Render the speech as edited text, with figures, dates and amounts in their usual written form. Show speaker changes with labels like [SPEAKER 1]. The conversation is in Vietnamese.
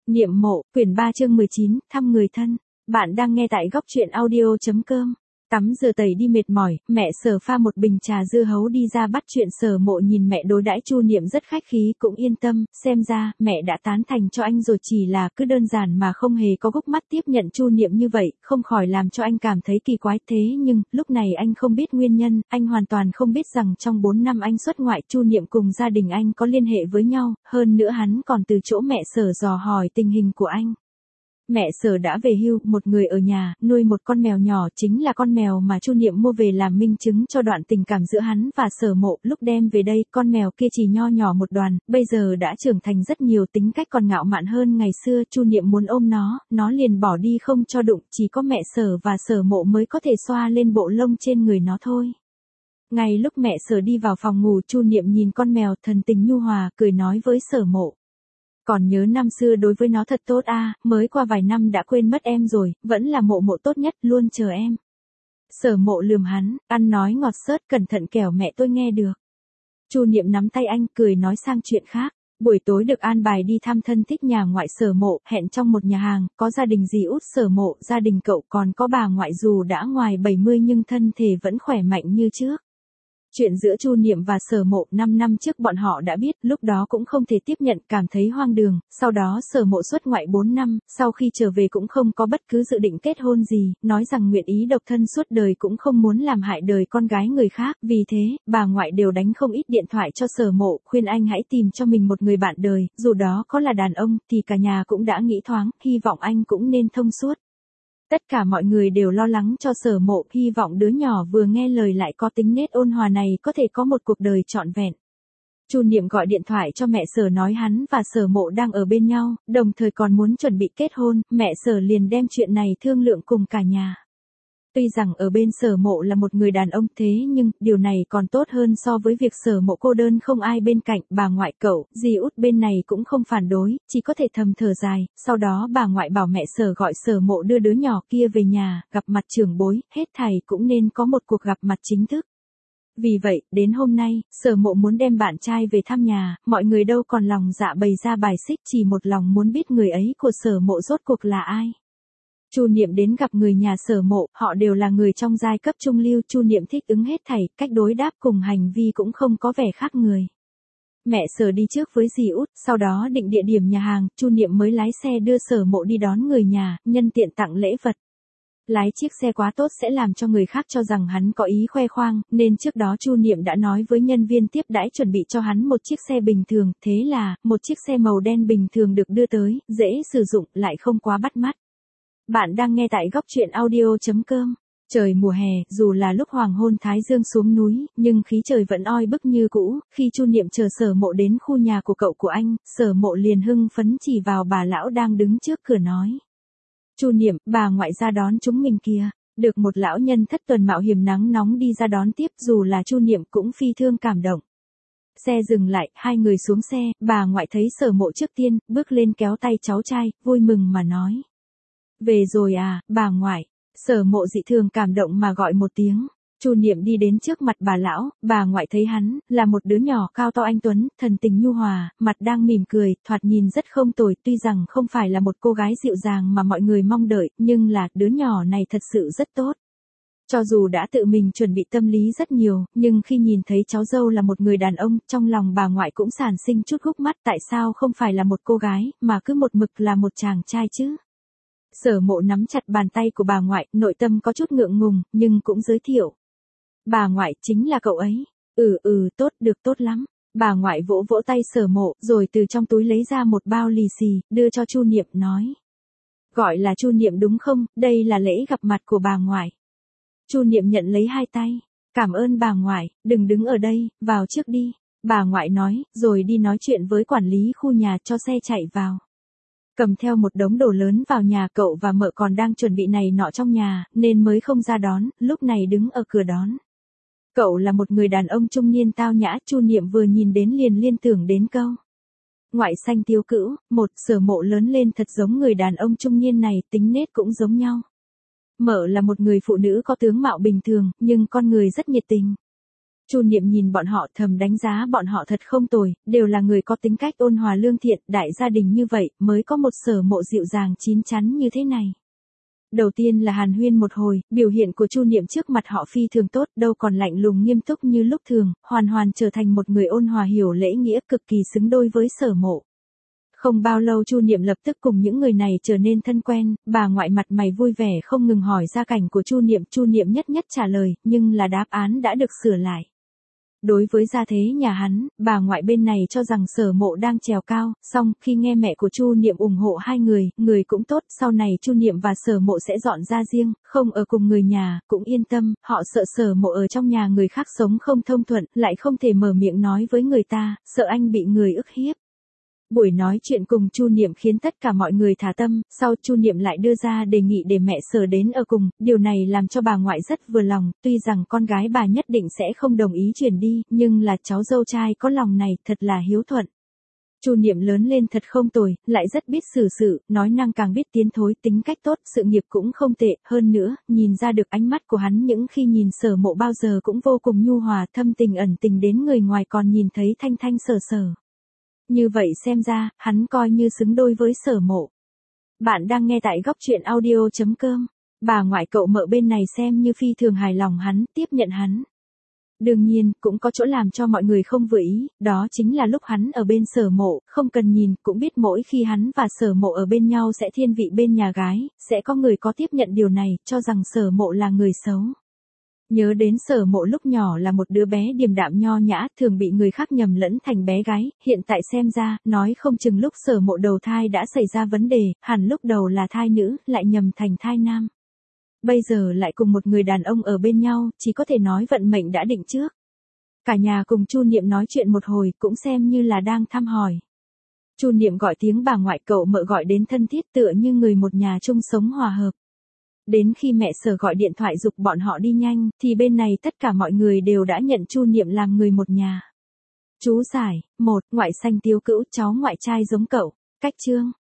[SPEAKER 1] Niệm mộ, quyển 3 chương 19, thăm người thân. Bạn đang nghe tại góc truyện audio.com. Tắm rửa tẩy đi mệt mỏi, mẹ Sở pha một bình trà dưa hấu đi ra bắt chuyện. Sở Mộ nhìn mẹ đối đãi Chu Niệm rất khách khí, cũng yên tâm, xem ra mẹ đã tán thành cho anh rồi, chỉ là cứ đơn giản mà không hề có gúc mắt tiếp nhận Chu Niệm như vậy, không khỏi làm cho anh cảm thấy kỳ quái. Thế nhưng, lúc này anh không biết nguyên nhân, anh hoàn toàn không biết rằng trong 4 năm anh xuất ngoại, Chu Niệm cùng gia đình anh có liên hệ với nhau, hơn nữa hắn còn từ chỗ mẹ Sở dò hỏi tình hình của anh. Mẹ Sở đã về hưu, một người ở nhà, nuôi một con mèo nhỏ, chính là con mèo mà Chu Niệm mua về làm minh chứng cho đoạn tình cảm giữa hắn và Sở Mộ. Lúc đem về đây, con mèo kia chỉ nho nhỏ một đoàn, bây giờ đã trưởng thành rất nhiều, tính cách còn ngạo mạn hơn ngày xưa. Chu Niệm muốn ôm nó liền bỏ đi không cho đụng, chỉ có mẹ Sở và Sở Mộ mới có thể xoa lên bộ lông trên người nó thôi. Ngay lúc mẹ Sở đi vào phòng ngủ, Chu Niệm nhìn con mèo, thần tình nhu hòa, cười nói với Sở Mộ. Còn nhớ năm xưa đối với nó thật tốt à, mới qua vài năm đã quên mất em rồi, vẫn là Mộ Mộ tốt nhất, luôn chờ em. Sở Mộ lườm hắn, ăn nói ngọt xớt, cẩn thận kẻo mẹ tôi nghe được. Chu Niệm nắm tay anh, cười nói sang chuyện khác. Buổi tối được an bài đi thăm thân thích nhà ngoại Sở Mộ, hẹn trong một nhà hàng, có gia đình dì út Sở Mộ, gia đình cậu, còn có bà ngoại dù đã ngoài 70 nhưng thân thể vẫn khỏe mạnh như trước. Chuyện giữa Chu Niệm và Sở Mộ 5 năm trước bọn họ đã biết, lúc đó cũng không thể tiếp nhận, cảm thấy hoang đường. Sau đó Sở Mộ xuất ngoại 4 năm, sau khi trở về cũng không có bất cứ dự định kết hôn gì, nói rằng nguyện ý độc thân suốt đời, cũng không muốn làm hại đời con gái người khác. Vì thế, bà ngoại đều đánh không ít điện thoại cho Sở Mộ, khuyên anh hãy tìm cho mình một người bạn đời, dù đó có là đàn ông, thì cả nhà cũng đã nghĩ thoáng, hy vọng anh cũng nên thông suốt. Tất cả mọi người đều lo lắng cho Sở Mộ, hy vọng đứa nhỏ vừa nghe lời lại có tính nết ôn hòa này có thể có một cuộc đời trọn vẹn. Chu Niệm gọi điện thoại cho mẹ Sở nói hắn và Sở Mộ đang ở bên nhau, đồng thời còn muốn chuẩn bị kết hôn, mẹ Sở liền đem chuyện này thương lượng cùng cả nhà. Tuy rằng ở bên Sở Mộ là một người đàn ông, thế nhưng, điều này còn tốt hơn so với việc Sở Mộ cô đơn không ai bên cạnh. Bà ngoại cậu, dì út bên này cũng không phản đối, chỉ có thể thầm thở dài. Sau đó bà ngoại bảo mẹ Sở gọi Sở Mộ đưa đứa nhỏ kia về nhà, gặp mặt trưởng bối, hết thảy cũng nên có một cuộc gặp mặt chính thức. Vì vậy, đến hôm nay, Sở Mộ muốn đem bạn trai về thăm nhà, mọi người đâu còn lòng dạ bày ra bài xích, chỉ một lòng muốn biết người ấy của Sở Mộ rốt cuộc là ai. Chu Niệm đến gặp người nhà Sở Mộ, họ đều là người trong giai cấp trung lưu. Chu Niệm thích ứng hết thảy, cách đối đáp cùng hành vi cũng không có vẻ khác người. Mẹ Sở đi trước với dì út, sau đó định địa điểm nhà hàng, Chu Niệm mới lái xe đưa Sở Mộ đi đón người nhà, nhân tiện tặng lễ vật. Lái chiếc xe quá tốt sẽ làm cho người khác cho rằng hắn có ý khoe khoang, nên trước đó Chu Niệm đã nói với nhân viên tiếp đãi chuẩn bị cho hắn một chiếc xe bình thường, thế là, một chiếc xe màu đen bình thường được đưa tới, dễ sử dụng, lại không quá bắt mắt. Bạn đang nghe tại góc truyện audio.com. Trời mùa hè, dù là lúc hoàng hôn thái dương xuống núi, nhưng khí trời vẫn oi bức như cũ. Khi Chu Niệm chờ Sở Mộ đến khu nhà của cậu của anh, Sở Mộ liền hưng phấn chỉ vào bà lão đang đứng trước cửa nói. Chu Niệm, bà ngoại ra đón chúng mình kìa. Được một lão nhân thất tuần mạo hiểm nắng nóng đi ra đón tiếp, dù là Chu Niệm cũng phi thương cảm động. Xe dừng lại, hai người xuống xe, bà ngoại thấy Sở Mộ trước tiên, bước lên kéo tay cháu trai, vui mừng mà nói. Về rồi à, bà ngoại. Sở Mộ dị thường cảm động mà gọi một tiếng. Chu Niệm đi đến trước mặt bà lão, bà ngoại thấy hắn, là một đứa nhỏ cao to anh tuấn, thần tình nhu hòa, mặt đang mỉm cười, thoạt nhìn rất không tồi. Tuy rằng không phải là một cô gái dịu dàng mà mọi người mong đợi, nhưng là, đứa nhỏ này thật sự rất tốt. Cho dù đã tự mình chuẩn bị tâm lý rất nhiều, nhưng khi nhìn thấy cháu dâu là một người đàn ông, trong lòng bà ngoại cũng sản sinh chút gúc mắt. Tại sao không phải là một cô gái, mà cứ một mực là một chàng trai chứ? Sở Mộ nắm chặt bàn tay của bà ngoại, nội tâm có chút ngượng ngùng, nhưng cũng giới thiệu. Bà ngoại, chính là cậu ấy. Tốt, được tốt lắm. Bà ngoại vỗ vỗ tay Sở Mộ, rồi từ trong túi lấy ra một bao lì xì, đưa cho Chu Niệm, nói. Gọi là Chu Niệm đúng không, đây là lễ gặp mặt của bà ngoại. Chu Niệm nhận lấy hai tay. Cảm ơn bà ngoại, đừng đứng ở đây, vào trước đi. Bà ngoại nói, rồi đi nói chuyện với quản lý khu nhà cho xe chạy vào. Cầm theo một đống đồ lớn vào nhà, cậu và mợ còn đang chuẩn bị này nọ trong nhà, nên mới không ra đón, lúc này đứng ở cửa đón. Cậu là một người đàn ông trung niên tao nhã, Chu Niệm vừa nhìn đến liền liên tưởng đến câu. Ngoại xanh tiêu cữu, một Sở Mộ lớn lên thật giống người đàn ông trung niên này, tính nết cũng giống nhau. Mợ là một người phụ nữ có tướng mạo bình thường, nhưng con người rất nhiệt tình. Chu Niệm nhìn bọn họ thầm đánh giá bọn họ thật không tồi, đều là người có tính cách ôn hòa lương thiện, đại gia đình như vậy mới có một Sở Mộ dịu dàng chín chắn như thế này. Đầu tiên là hàn huyên một hồi, biểu hiện của Chu Niệm trước mặt họ phi thường tốt, đâu còn lạnh lùng nghiêm túc như lúc thường, hoàn hoàn trở thành một người ôn hòa hiểu lễ nghĩa cực kỳ xứng đôi với Sở Mộ. Không bao lâu Chu Niệm lập tức cùng những người này trở nên thân quen, bà ngoại mặt mày vui vẻ không ngừng hỏi gia cảnh của Chu Niệm nhất nhất trả lời, nhưng là đáp án đã được sửa lại. Đối với gia thế nhà hắn, bà ngoại bên này cho rằng Sở Mộ đang trèo cao, song khi nghe mẹ của Chu Niệm ủng hộ hai người cũng tốt, sau này Chu Niệm và Sở Mộ sẽ dọn ra riêng, không ở cùng người nhà, cũng yên tâm, họ sợ Sở Mộ ở trong nhà người khác sống không thông thuận, lại không thể mở miệng nói với người ta, sợ anh bị người ức hiếp. Buổi nói chuyện cùng Chu Niệm khiến tất cả mọi người thả tâm, sau Chu Niệm lại đưa ra đề nghị để mẹ Sở đến ở cùng, điều này làm cho bà ngoại rất vừa lòng, tuy rằng con gái bà nhất định sẽ không đồng ý chuyển đi, nhưng là cháu dâu trai có lòng này, thật là hiếu thuận. Chu Niệm lớn lên thật không tồi, lại rất biết xử sự, nói năng càng biết tiến thối, tính cách tốt, sự nghiệp cũng không tệ, hơn nữa, nhìn ra được ánh mắt của hắn những khi nhìn Sở Mộ bao giờ cũng vô cùng nhu hòa, thâm tình ẩn tình đến người ngoài còn nhìn thấy thanh thanh sở sở. Như vậy xem ra, hắn coi như xứng đôi với Sở Mộ. Bạn đang nghe tại góc truyện audio.com. Bà ngoại cậu mợ bên này xem như phi thường hài lòng hắn, tiếp nhận hắn. Đương nhiên, cũng có chỗ làm cho mọi người không vừa ý, đó chính là lúc hắn ở bên Sở Mộ, không cần nhìn, cũng biết mỗi khi hắn và Sở Mộ ở bên nhau sẽ thiên vị bên nhà gái, sẽ có người có tiếp nhận điều này, cho rằng Sở Mộ là người xấu. Nhớ đến Sở Mộ lúc nhỏ là một đứa bé điềm đạm nho nhã, thường bị người khác nhầm lẫn thành bé gái, hiện tại xem ra, nói không chừng lúc Sở Mộ đầu thai đã xảy ra vấn đề, hẳn lúc đầu là thai nữ, lại nhầm thành thai nam. Bây giờ lại cùng một người đàn ông ở bên nhau, chỉ có thể nói vận mệnh đã định trước. Cả nhà cùng Chu Niệm nói chuyện một hồi, cũng xem như là đang thăm hỏi. Chu Niệm gọi tiếng bà ngoại cậu mợ gọi đến thân thiết tựa như người một nhà chung sống hòa hợp. Đến khi mẹ Sở gọi điện thoại giục bọn họ đi nhanh, thì bên này tất cả mọi người đều đã nhận Chu Niệm làm người một nhà. Chú giải, 1, ngoại sanh tiếu cữu, cháu ngoại trai giống cậu. Cách chương.